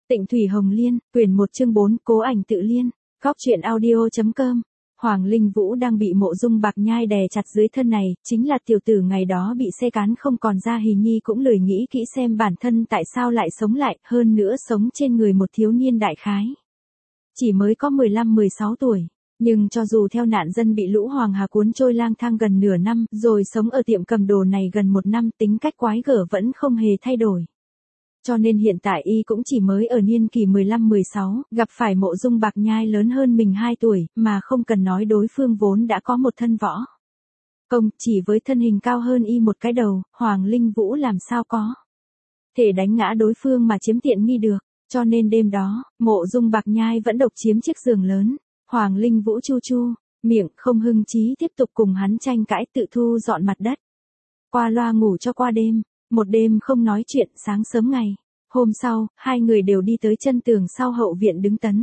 Tịnh Thủy Hồng Liên, quyển 1 chương 4, Cố Ảnh Tự Liên, Góc truyện audio.com. Hoàng Linh Vũ đang bị Mộ Dung Bạc Nhai đè chặt dưới thân này, chính là tiểu tử ngày đó bị xe cán không còn ra hình nhi cũng lười nghĩ kỹ xem bản thân tại sao lại sống lại, hơn nữa sống trên người một thiếu niên đại khái. Chỉ mới có 15-16 tuổi, nhưng cho dù theo nạn dân bị lũ Hoàng Hà cuốn trôi lang thang gần nửa năm, rồi sống ở tiệm cầm đồ này gần 1 năm, tính cách quái gở vẫn không hề thay đổi. Cho nên hiện tại y cũng chỉ mới ở niên kỳ 15-16, gặp phải Mộ Dung Bạc Nhai lớn hơn mình 2 tuổi, mà không cần nói đối phương vốn đã có một thân võ công, chỉ với thân hình cao hơn y một cái đầu, Hoàng Linh Vũ làm sao có thể đánh ngã đối phương mà chiếm tiện nghi được. Cho nên đêm đó, Mộ Dung Bạc Nhai vẫn độc chiếm chiếc giường lớn, Hoàng Linh Vũ chu chu miệng không hưng chí tiếp tục cùng hắn tranh cãi, tự thu dọn mặt đất. Qua loa ngủ cho qua đêm. Một đêm không nói chuyện, sáng sớm ngày hôm sau, hai người đều đi tới chân tường sau hậu viện đứng tấn.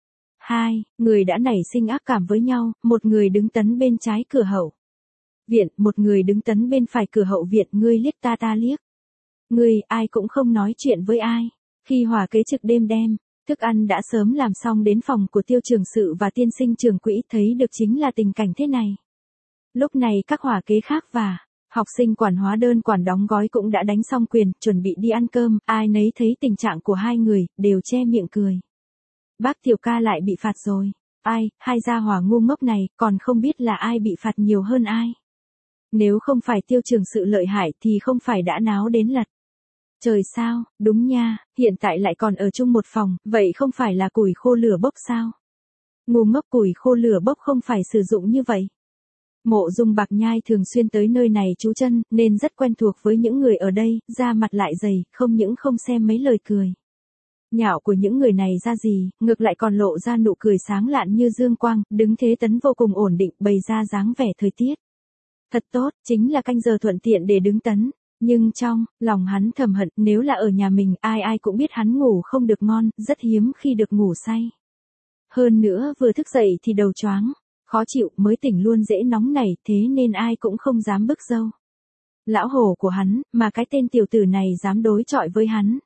Hai người đã nảy sinh ác cảm với nhau, một người đứng tấn bên trái cửa hậu viện, một người đứng tấn bên phải cửa hậu viện, ngươi liếc ta liếc. Ngươi, ai cũng không nói chuyện với ai. Khi hòa kế trực đêm đem thức ăn đã sớm làm xong đến phòng của Tiêu trưởng sự và tiên sinh trưởng quỹ, thấy được chính là tình cảnh thế này. Lúc này các hòa kế khác và học sinh quản hóa đơn quản đóng gói cũng đã đánh xong quyền, chuẩn bị đi ăn cơm, ai nấy thấy tình trạng của hai người, đều che miệng cười. Bác Tiểu ca lại bị phạt rồi. Ai, hai gia hỏa ngu ngốc này, còn không biết là ai bị phạt nhiều hơn ai. Nếu không phải Tiêu trưởng sự lợi hại thì không phải đã náo đến lật trời sao, đúng nha, hiện tại lại còn ở chung một phòng, vậy không phải là củi khô lửa bốc sao? Ngu ngốc, củi khô lửa bốc không phải sử dụng như vậy. Mộ Dung Bạc Nhai thường xuyên tới nơi này trú chân, nên rất quen thuộc với những người ở đây, da mặt lại dày, không những không xem mấy lời cười nhạo của những người này ra gì, ngược lại còn lộ ra nụ cười sáng lạn như dương quang, đứng thế tấn vô cùng ổn định, bày ra dáng vẻ thời tiết thật tốt, chính là canh giờ thuận tiện để đứng tấn. Nhưng trong lòng hắn thầm hận, nếu là ở nhà mình, ai cũng biết hắn ngủ không được ngon, rất hiếm khi được ngủ say. Hơn nữa vừa thức dậy thì đầu choáng, khó chịu, mới tỉnh luôn dễ nóng nảy, thế nên ai cũng không dám bức râu lão hổ của hắn, mà cái tên tiểu tử này dám đối chọi với hắn.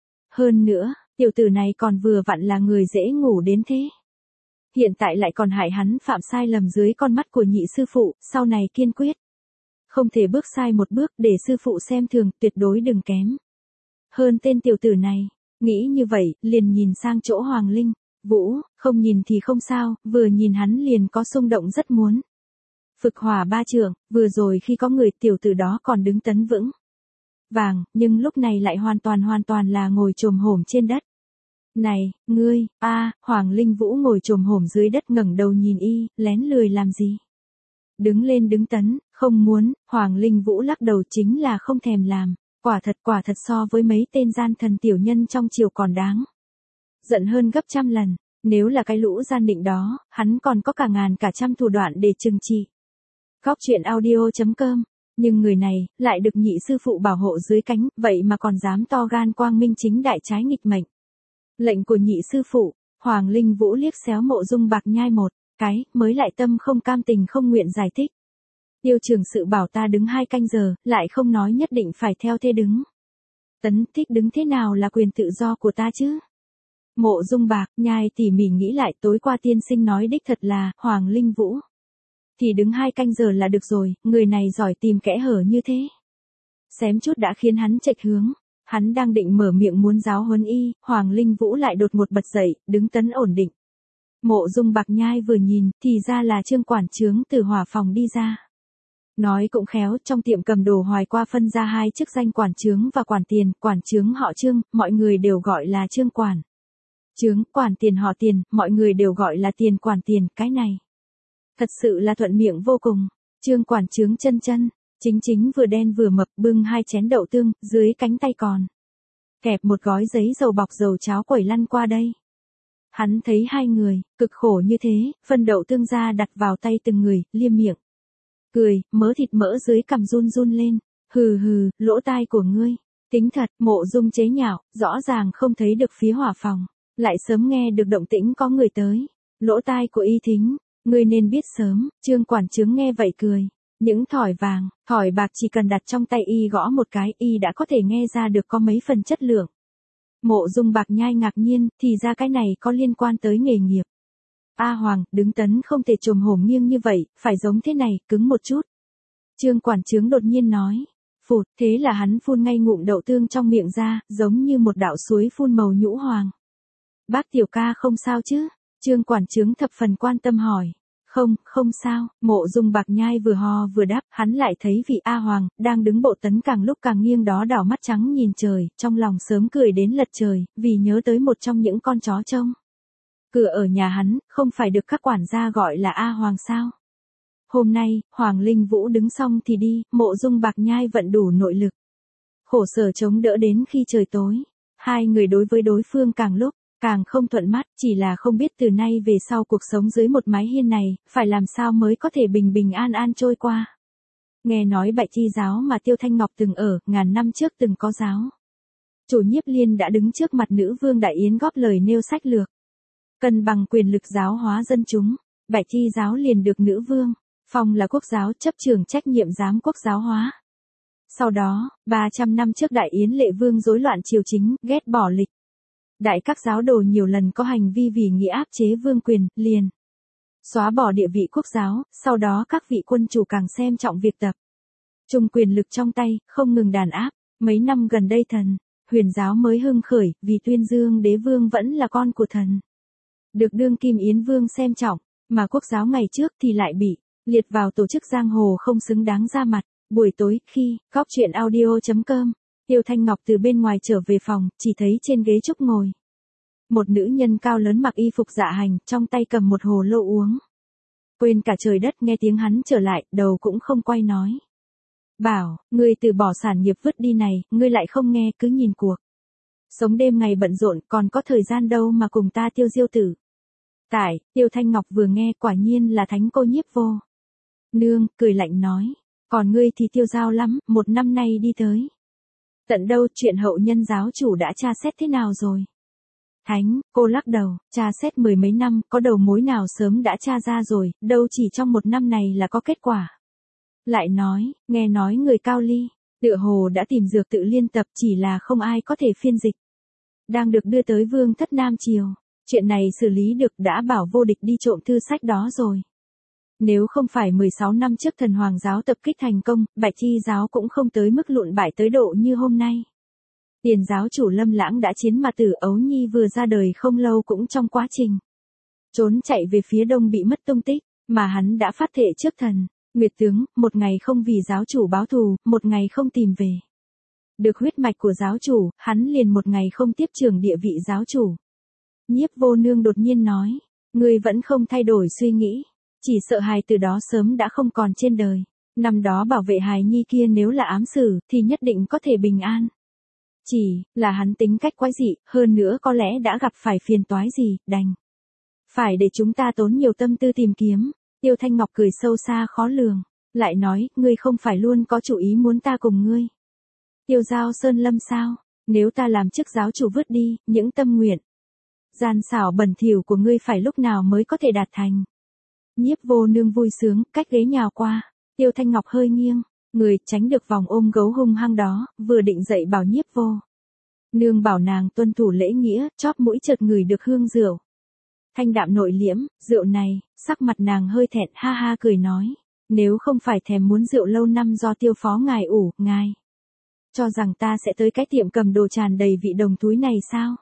Hơn nữa, tiểu tử này còn vừa vặn là người dễ ngủ đến thế. Hiện tại lại còn hại hắn phạm sai lầm dưới con mắt của nhị sư phụ, sau này kiên quyết không thể bước sai một bước, để sư phụ xem thường, tuyệt đối đừng kém hơn tên tiểu tử này. Nghĩ như vậy, liền nhìn sang chỗ Hoàng Linh Vũ, không nhìn thì không sao, vừa nhìn hắn liền có xung động, rất muốn phực hỏa ba trượng. Vừa rồi khi có người, tiểu tử đó còn đứng tấn vững vàng, nhưng lúc này lại hoàn toàn là ngồi chồm hổm trên đất. Này, ngươi, Hoàng Linh Vũ ngồi chồm hổm dưới đất, ngẩng đầu nhìn y, lén lười làm gì? Đứng lên đứng tấn, không muốn. Hoàng Linh Vũ lắc đầu, chính là không thèm làm. Quả thật so với mấy tên gian thần tiểu nhân trong triều còn đáng giận hơn gấp trăm lần. Nếu là cái lũ gian định đó, hắn còn có cả ngàn cả trăm thủ đoạn để trừng trị. Góc truyện audio.com. Nhưng người này, lại được nhị sư phụ bảo hộ dưới cánh, vậy mà còn dám to gan quang minh chính đại trái nghịch mệnh lệnh của nhị sư phụ. Hoàng Linh Vũ liếc xéo Mộ Dung Bạc Nhai một cái, mới lại tâm không cam tình không nguyện giải thích. Tiêu trưởng sự bảo ta đứng 2 canh giờ, lại không nói nhất định phải theo thế đứng tấn, thích đứng thế nào là quyền tự do của ta chứ. Mộ Dung Bạc Nhai tỉ mỉ nghĩ lại, tối qua tiên sinh nói đích thật là, Hoàng Linh Vũ thì đứng 2 canh giờ là được rồi, người này giỏi tìm kẽ hở như thế. Xém chút đã khiến hắn chệch hướng. Hắn đang định mở miệng muốn giáo huấn y, Hoàng Linh Vũ lại đột ngột bật dậy, đứng tấn ổn định. Mộ Dung Bạc Nhai vừa nhìn, thì ra là Trương quản trướng từ hỏa phòng đi ra. Nói cũng khéo, trong tiệm cầm đồ Hoài qua phân ra 2 chức danh quản trướng và quản tiền, quản trướng họ Trương, mọi người đều gọi là Trương quản trướng, quản tiền họ Tiền, mọi người đều gọi là Tiền quản tiền, cái này thật sự là thuận miệng vô cùng. Trương quản trướng chân chính vừa đen vừa mập, bưng 2 chén đậu tương, dưới cánh tay còn kẹp một gói giấy dầu bọc dầu cháo quẩy lăn qua đây. Hắn thấy hai người cực khổ như thế, phân đậu tương ra đặt vào tay từng người, liêm miệng cười, mớ thịt mỡ dưới cằm run lên. Hừ, lỗ tai của ngươi tính thật. Mộ Dung chế nhạo, rõ ràng không thấy được phía hỏa phòng, lại sớm nghe được động tĩnh có người tới. Lỗ tai của y thính, ngươi nên biết sớm. Trương quản trướng nghe vậy cười. Những thỏi vàng, thỏi bạc chỉ cần đặt trong tay y gõ một cái, y đã có thể nghe ra được có mấy phần chất lượng. Mộ Dung Bạc Nhai ngạc nhiên, thì ra cái này có liên quan tới nghề nghiệp. A Hoàng, đứng tấn không thể trồm hổm nghiêng như vậy, phải giống thế này, cứng một chút. Trương quản trướng đột nhiên nói. Phụt, thế là hắn phun ngay ngụm đậu tương trong miệng ra, giống như một đạo suối phun màu nhũ hoàng. Bác tiểu ca không sao chứ? Trương quản trướng thập phần quan tâm hỏi. Không, không sao, Mộ Dung Bạc Nhai vừa ho vừa đáp, hắn lại thấy vị A Hoàng, đang đứng bộ tấn càng lúc càng nghiêng đó đảo mắt trắng nhìn trời, trong lòng sớm cười đến lật trời, vì nhớ tới một trong những con chó trông. Cửa ở nhà hắn, không phải được các quản gia gọi là A Hoàng sao? Hôm nay, Hoàng Linh Vũ đứng xong thì đi, Mộ Dung Bạc Nhai vận đủ nội lực. Khổ sở chống đỡ đến khi trời tối. Hai người đối với đối phương càng lúc càng không thuận mắt, chỉ là không biết từ nay về sau cuộc sống dưới một mái hiên này, phải làm sao mới có thể bình bình an an trôi qua. Nghe nói Bạch Chi giáo mà Tiêu Thanh Ngọc từng ở, ngàn năm trước từng có giáo. Chủ Nhiếp Liên đã đứng trước mặt nữ vương Đại Yến góp lời nêu sách lược. Cân bằng quyền lực giáo hóa dân chúng, Bạch Chi giáo liền được nữ vương phong là quốc giáo chấp trưởng trách nhiệm giám quốc giáo hóa. Sau đó, 300 năm trước Đại Yến Lệ Vương rối loạn triều chính, ghét bỏ lịch. Đại các giáo đồ nhiều lần có hành vi vì nghĩa áp chế vương quyền, liền xóa bỏ địa vị quốc giáo, sau đó các vị quân chủ càng xem trọng việc tập trung quyền lực trong tay, không ngừng đàn áp. Mấy năm gần đây Huyền giáo mới hưng khởi, vì tuyên dương đế vương vẫn là con của thần. Được đương kim Yến vương xem trọng, mà quốc giáo ngày trước thì lại bị liệt vào tổ chức giang hồ không xứng đáng ra mặt. Buổi tối, khi góc chuyện audio.com, Tiêu Thanh Ngọc từ bên ngoài trở về phòng, chỉ thấy trên ghế trúc ngồi một nữ nhân cao lớn mặc y phục dạ hành, trong tay cầm một hồ lô uống. Quên cả trời đất, nghe tiếng hắn trở lại, đầu cũng không quay nói. Bảo, ngươi từ bỏ sản nghiệp vứt đi này, ngươi lại không nghe, cứ nhìn cuộc sống đêm ngày bận rộn, còn có thời gian đâu mà cùng ta Tiêu Diêu tử. Tiêu Thanh Ngọc vừa nghe, quả nhiên là thánh cô Nhiếp Vô Nương, cười lạnh nói. Còn ngươi thì tiêu dao lắm, một năm nay đi tới tận đâu, chuyện hậu nhân giáo chủ đã tra xét thế nào rồi? Thánh, cô lắc đầu, tra xét mười mấy năm, có đầu mối nào sớm đã tra ra rồi, đâu chỉ trong một năm này là có kết quả. Lại nói, nghe nói người Cao Ly, tựa hồ đã tìm dược tự liên tập, chỉ là không ai có thể phiên dịch. Đang được đưa tới vương thất Nam Triều, chuyện này xử lý được, đã bảo vô địch đi trộm thư sách đó rồi. Nếu không phải 16 năm trước thần hoàng giáo tập kích thành công, Bạch Chi giáo cũng không tới mức lụn bại tới độ như hôm nay. Tiền giáo chủ Lâm Lãng đã chiến mà Tử Ấu Nhi vừa ra đời không lâu cũng trong quá trình trốn chạy về phía đông bị mất tung tích, mà hắn đã phát thệ trước thần Nguyệt tướng, một ngày không vì giáo chủ báo thù, một ngày không tìm về được huyết mạch của giáo chủ, hắn liền một ngày không tiếp trưởng địa vị giáo chủ. Nhiếp Vô Nương đột nhiên nói, ngươi vẫn không thay đổi suy nghĩ. Chỉ sợ hài từ đó sớm đã không còn trên đời. Năm đó bảo vệ hài nhi kia nếu là ám xử, thì nhất định có thể bình an. Chỉ là hắn tính cách quái dị, hơn nữa có lẽ đã gặp phải phiền toái gì, đành phải để chúng ta tốn nhiều tâm tư tìm kiếm. Tiêu Thanh Ngọc cười sâu xa khó lường, lại nói, ngươi không phải luôn có chủ ý muốn ta cùng ngươi Tiêu giao Sơn Lâm sao? Nếu ta làm chức giáo chủ vứt đi, những tâm nguyện gian xảo bẩn thỉu của ngươi phải lúc nào mới có thể đạt thành? Nhiếp Vô Nương vui sướng, cách ghế nhào qua. Tiêu Thanh Ngọc hơi nghiêng, người tránh được vòng ôm gấu hung hăng đó, vừa định dậy bảo Nhiếp Vô Nương bảo nàng tuân thủ lễ nghĩa, chóp mũi chợt ngửi được hương rượu. Thanh đạm nội liễm, rượu này, sắc mặt nàng hơi thẹn, ha ha cười nói. Nếu không phải thèm muốn rượu lâu năm do Tiêu phó ngài ủ, ngài cho rằng ta sẽ tới cái tiệm cầm đồ tràn đầy vị đồng túi này sao?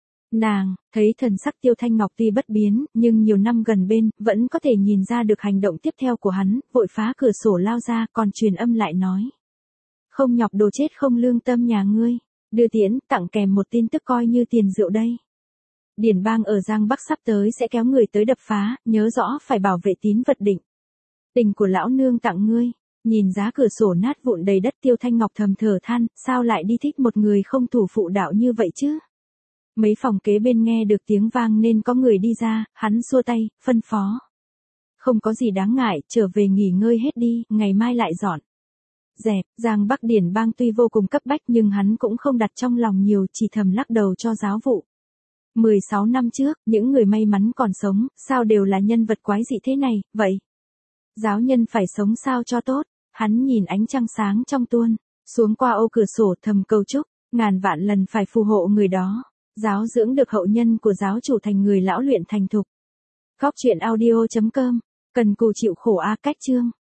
Nàng, thấy thần sắc Tiêu Thanh Ngọc tuy bất biến, nhưng nhiều năm gần bên, vẫn có thể nhìn ra được hành động tiếp theo của hắn, vội phá cửa sổ lao ra, còn truyền âm lại nói. Không nhọc đồ chết không lương tâm nhà ngươi, đưa tiễn, tặng kèm một tin tức coi như tiền rượu đây. Điển Bang ở Giang Bắc sắp tới sẽ kéo người tới đập phá, nhớ rõ phải bảo vệ tín vật định tình của lão nương tặng ngươi. Nhìn giá cửa sổ nát vụn đầy đất, Tiêu Thanh Ngọc thầm thở than, sao lại đi thích một người không thủ phụ đạo như vậy chứ? Mấy phòng kế bên nghe được tiếng vang nên có người đi ra, hắn xua tay, phân phó. Không có gì đáng ngại, trở về nghỉ ngơi hết đi, ngày mai lại dọn dẹp. Giang Bắc Điển Bang tuy vô cùng cấp bách nhưng hắn cũng không đặt trong lòng nhiều, chỉ thầm lắc đầu cho giáo vụ. 16 năm trước, những người may mắn còn sống, sao đều là nhân vật quái dị thế này, vậy? Giáo nhân phải sống sao cho tốt, hắn nhìn ánh trăng sáng trong tuôn xuống qua ô cửa sổ thầm cầu chúc, ngàn vạn lần phải phù hộ người đó. Giáo dưỡng được hậu nhân của giáo chủ thành người lão luyện thành thục. Góc truyện audio.com. Cần cù chịu khổ a cách chương.